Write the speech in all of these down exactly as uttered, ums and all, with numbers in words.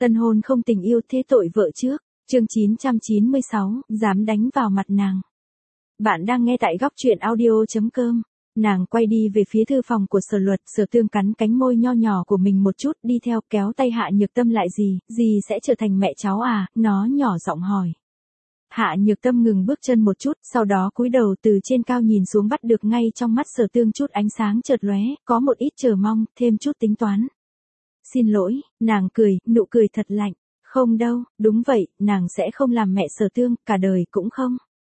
Tân hôn không tình yêu thế tội vợ trước. Chương chín trăm chín mươi sáu, dám đánh vào mặt nàng. Bạn đang nghe tại góc truyện audio chấm com. Nàng quay đi về phía thư phòng của Sở Luật, Sở Tương cắn cánh môi nho nhỏ của mình một chút, đi theo kéo tay Hạ Nhược Tâm lại. Gì, gì sẽ trở thành mẹ cháu à, nó nhỏ giọng hỏi. Hạ Nhược Tâm ngừng bước chân một chút, sau đó cúi đầu từ trên cao nhìn xuống, bắt được ngay trong mắt Sở Tương chút ánh sáng chợt lóe, có một ít chờ mong, thêm chút tính toán. Xin lỗi, nàng cười, nụ cười thật lạnh. Không đâu, đúng vậy, nàng sẽ không làm mẹ Sở Tương, cả đời cũng không.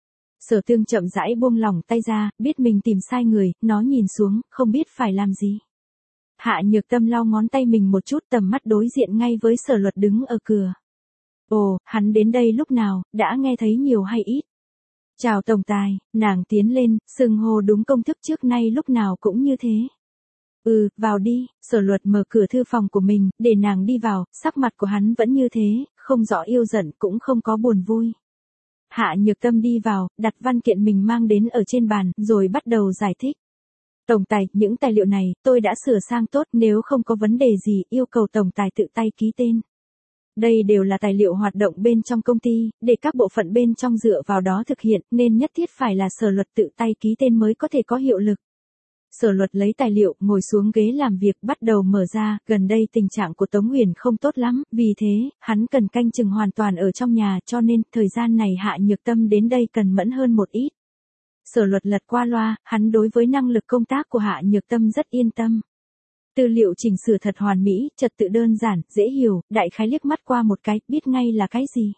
Sở Tương chậm rãi buông lỏng tay ra, biết mình tìm sai người, nó nhìn xuống, không biết phải làm gì. Hạ Nhược Tâm lau ngón tay mình một chút, tầm mắt đối diện ngay với Sở Luật đứng ở cửa. Ồ, hắn đến đây lúc nào, đã nghe thấy nhiều hay ít? Chào tổng tài, nàng tiến lên, xưng hô đúng công thức trước nay lúc nào cũng như thế. Ừ, vào đi. Sở Luật mở cửa thư phòng của mình, để nàng đi vào, sắc mặt của hắn vẫn như thế, không rõ yêu giận cũng không có buồn vui. Hạ Nhược Tâm đi vào, đặt văn kiện mình mang đến ở trên bàn, rồi bắt đầu giải thích. Tổng tài, những tài liệu này, tôi đã sửa sang tốt, nếu không có vấn đề gì, yêu cầu tổng tài tự tay ký tên. Đây đều là tài liệu hoạt động bên trong công ty, để các bộ phận bên trong dựa vào đó thực hiện, nên nhất thiết phải là Sở Luật tự tay ký tên mới có thể có hiệu lực. Sở Luật lấy tài liệu, ngồi xuống ghế làm việc, bắt đầu mở ra. Gần đây tình trạng của Tống Huyền không tốt lắm, vì thế, hắn cần canh chừng hoàn toàn ở trong nhà, cho nên, thời gian này Hạ Nhược Tâm đến đây cần mẫn hơn một ít. Sở Luật lật qua loa, hắn đối với năng lực công tác của Hạ Nhược Tâm rất yên tâm. Tư liệu chỉnh sửa thật hoàn mỹ, trật tự đơn giản, dễ hiểu, đại khái liếc mắt qua một cái, biết ngay là cái gì.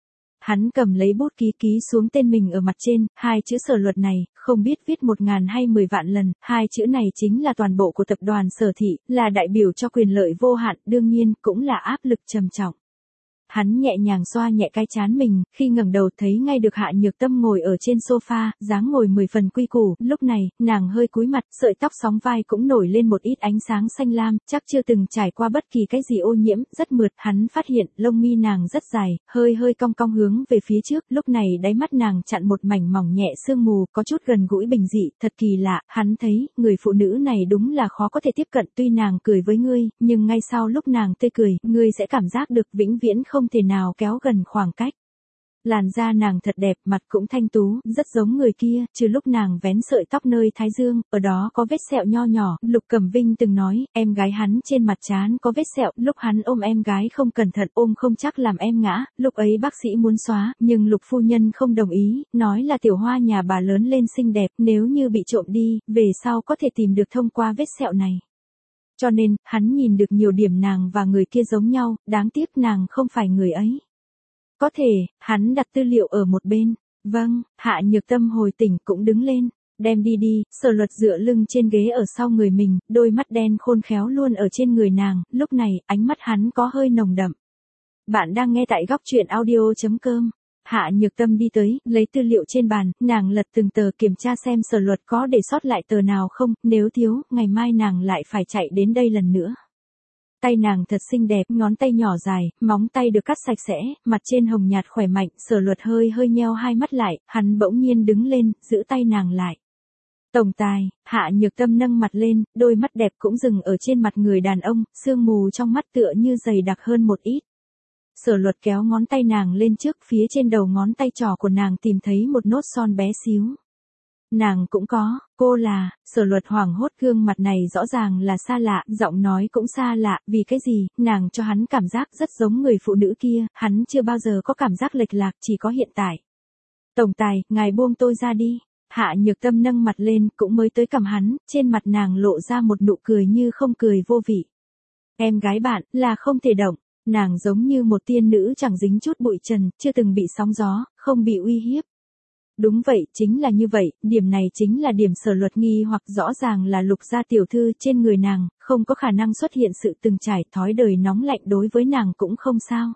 Hắn cầm lấy bút ký ký xuống tên mình ở mặt trên, hai chữ Sở Luật này, không biết viết một ngàn hay mười vạn lần, hai chữ này chính là toàn bộ của tập đoàn Sở Thị, là đại biểu cho quyền lợi vô hạn, đương nhiên, cũng là áp lực trầm trọng. Hắn nhẹ nhàng xoa nhẹ cái trán mình, khi ngẩng đầu thấy ngay được Hạ Nhược Tâm ngồi ở trên sofa, dáng ngồi mười phần quy củ, lúc này, nàng hơi cúi mặt, sợi tóc sóng vai cũng nổi lên một ít ánh sáng xanh lam, chắc chưa từng trải qua bất kỳ cái gì ô nhiễm, rất mượt, hắn phát hiện, lông mi nàng rất dài, hơi hơi cong cong hướng về phía trước, lúc này đáy mắt nàng chặn một mảnh mỏng nhẹ sương mù, có chút gần gũi bình dị, thật kỳ lạ, hắn thấy, người phụ nữ này đúng là khó có thể tiếp cận, tuy nàng cười với ngươi, nhưng ngay sau lúc nàng tươi cười, ngươi sẽ cảm giác được vĩnh viễn không thể nào kéo gần khoảng cách. Làn da nàng thật đẹp, mặt cũng thanh tú, rất giống người kia, trừ lúc nàng vén sợi tóc nơi thái dương, ở đó có vết sẹo nho nhỏ. Lục Cẩm Vinh từng nói, em gái hắn trên mặt trán có vết sẹo, lúc hắn ôm em gái không cẩn thận ôm không chắc làm em ngã, lúc ấy bác sĩ muốn xóa, nhưng Lục phu nhân không đồng ý, nói là tiểu hoa nhà bà lớn lên xinh đẹp, nếu như bị trộm đi, về sau có thể tìm được thông qua vết sẹo này. Cho nên, hắn nhìn được nhiều điểm nàng và người kia giống nhau, đáng tiếc nàng không phải người ấy. Có thể, hắn đặt tư liệu ở một bên. Vâng, Hạ Nhược Tâm hồi tỉnh cũng đứng lên. Đem đi đi. Sở Luật dựa lưng trên ghế ở sau người mình, đôi mắt đen khôn khéo luôn ở trên người nàng, lúc này, ánh mắt hắn có hơi nồng đậm. Bạn đang nghe tại góc truyện audio chấm com. Hạ Nhược Tâm đi tới, lấy tư liệu trên bàn, nàng lật từng tờ kiểm tra xem Sở Luật có để sót lại tờ nào không, nếu thiếu, ngày mai nàng lại phải chạy đến đây lần nữa. Tay nàng thật xinh đẹp, ngón tay nhỏ dài, móng tay được cắt sạch sẽ, mặt trên hồng nhạt khỏe mạnh, Sở Luật hơi hơi nheo hai mắt lại, hắn bỗng nhiên đứng lên, giữ tay nàng lại. Tổng tài, Hạ Nhược Tâm nâng mặt lên, đôi mắt đẹp cũng dừng ở trên mặt người đàn ông, sương mù trong mắt tựa như dày đặc hơn một ít. Sở Luật kéo ngón tay nàng lên trước, phía trên đầu ngón tay trỏ của nàng tìm thấy một nốt son bé xíu. Nàng cũng có, cô là, Sở Luật hoảng hốt, gương mặt này rõ ràng là xa lạ, giọng nói cũng xa lạ, vì cái gì, nàng cho hắn cảm giác rất giống người phụ nữ kia, hắn chưa bao giờ có cảm giác lệch lạc, chỉ có hiện tại. Tổng tài, ngài buông tôi ra đi. Hạ Nhược Tâm nâng mặt lên, cũng mới tới cằm hắn, trên mặt nàng lộ ra một nụ cười như không cười vô vị. Em gái bạn, là không thể động. Nàng giống như một tiên nữ chẳng dính chút bụi trần, chưa từng bị sóng gió, không bị uy hiếp. Đúng vậy, chính là như vậy, điểm này chính là điểm Sở Luật nghi hoặc, rõ ràng là Lục gia tiểu thư, trên người nàng, không có khả năng xuất hiện sự từng trải, thói đời nóng lạnh đối với nàng cũng không sao.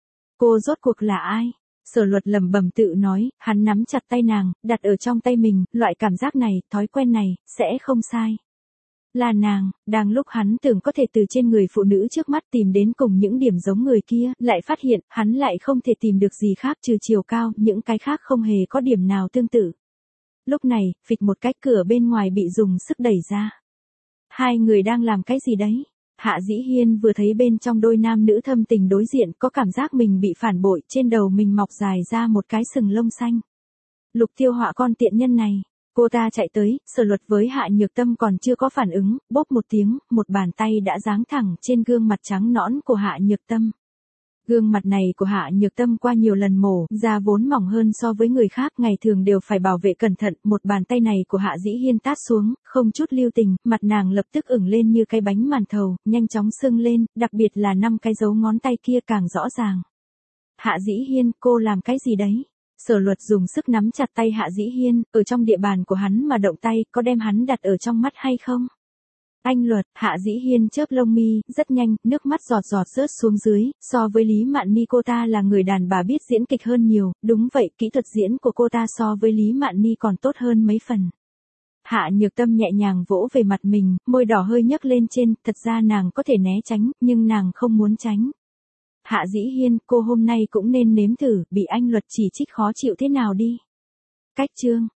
Cô rốt cuộc là ai? Sở Luật lẩm bẩm tự nói, hắn nắm chặt tay nàng, đặt ở trong tay mình, loại cảm giác này, thói quen này, sẽ không sai. Là nàng, đang lúc hắn tưởng có thể từ trên người phụ nữ trước mắt tìm đến cùng những điểm giống người kia, lại phát hiện, hắn lại không thể tìm được gì khác trừ chiều cao, những cái khác không hề có điểm nào tương tự. Lúc này, phịch một cái, cửa bên ngoài bị dùng sức đẩy ra. Hai người đang làm cái gì đấy? Hạ Dĩ Hiên vừa thấy bên trong đôi nam nữ thâm tình đối diện có cảm giác mình bị phản bội, trên đầu mình mọc dài ra một cái sừng lông xanh. Lục Tiêu Họa con tiện nhân này. Cô ta chạy tới, Sở Luật với Hạ Nhược Tâm còn chưa có phản ứng, bốp một tiếng, một bàn tay đã giáng thẳng trên gương mặt trắng nõn của Hạ Nhược Tâm. Gương mặt này của Hạ Nhược Tâm qua nhiều lần mổ, da vốn mỏng hơn so với người khác, ngày thường đều phải bảo vệ cẩn thận, một bàn tay này của Hạ Dĩ Hiên tát xuống, không chút lưu tình, mặt nàng lập tức ửng lên như cái bánh màn thầu, nhanh chóng sưng lên, đặc biệt là năm cái dấu ngón tay kia càng rõ ràng. Hạ Dĩ Hiên, cô làm cái gì đấy? Sở Luật dùng sức nắm chặt tay Hạ Dĩ Hiên, ở trong địa bàn của hắn mà động tay, có đem hắn đặt ở trong mắt hay không? Anh Luật, Hạ Dĩ Hiên chớp lông mi, rất nhanh, nước mắt giọt giọt rớt xuống dưới, so với Lý Mạn Ni cô ta là người đàn bà biết diễn kịch hơn nhiều, đúng vậy, kỹ thuật diễn của cô ta so với Lý Mạn Ni còn tốt hơn mấy phần. Hạ Nhược Tâm nhẹ nhàng vỗ về mặt mình, môi đỏ hơi nhấc lên trên, thật ra nàng có thể né tránh, nhưng nàng không muốn tránh. Hạ Dĩ Hiên, cô hôm nay cũng nên nếm thử, bị anh Luật chỉ trích khó chịu thế nào đi. Cách chương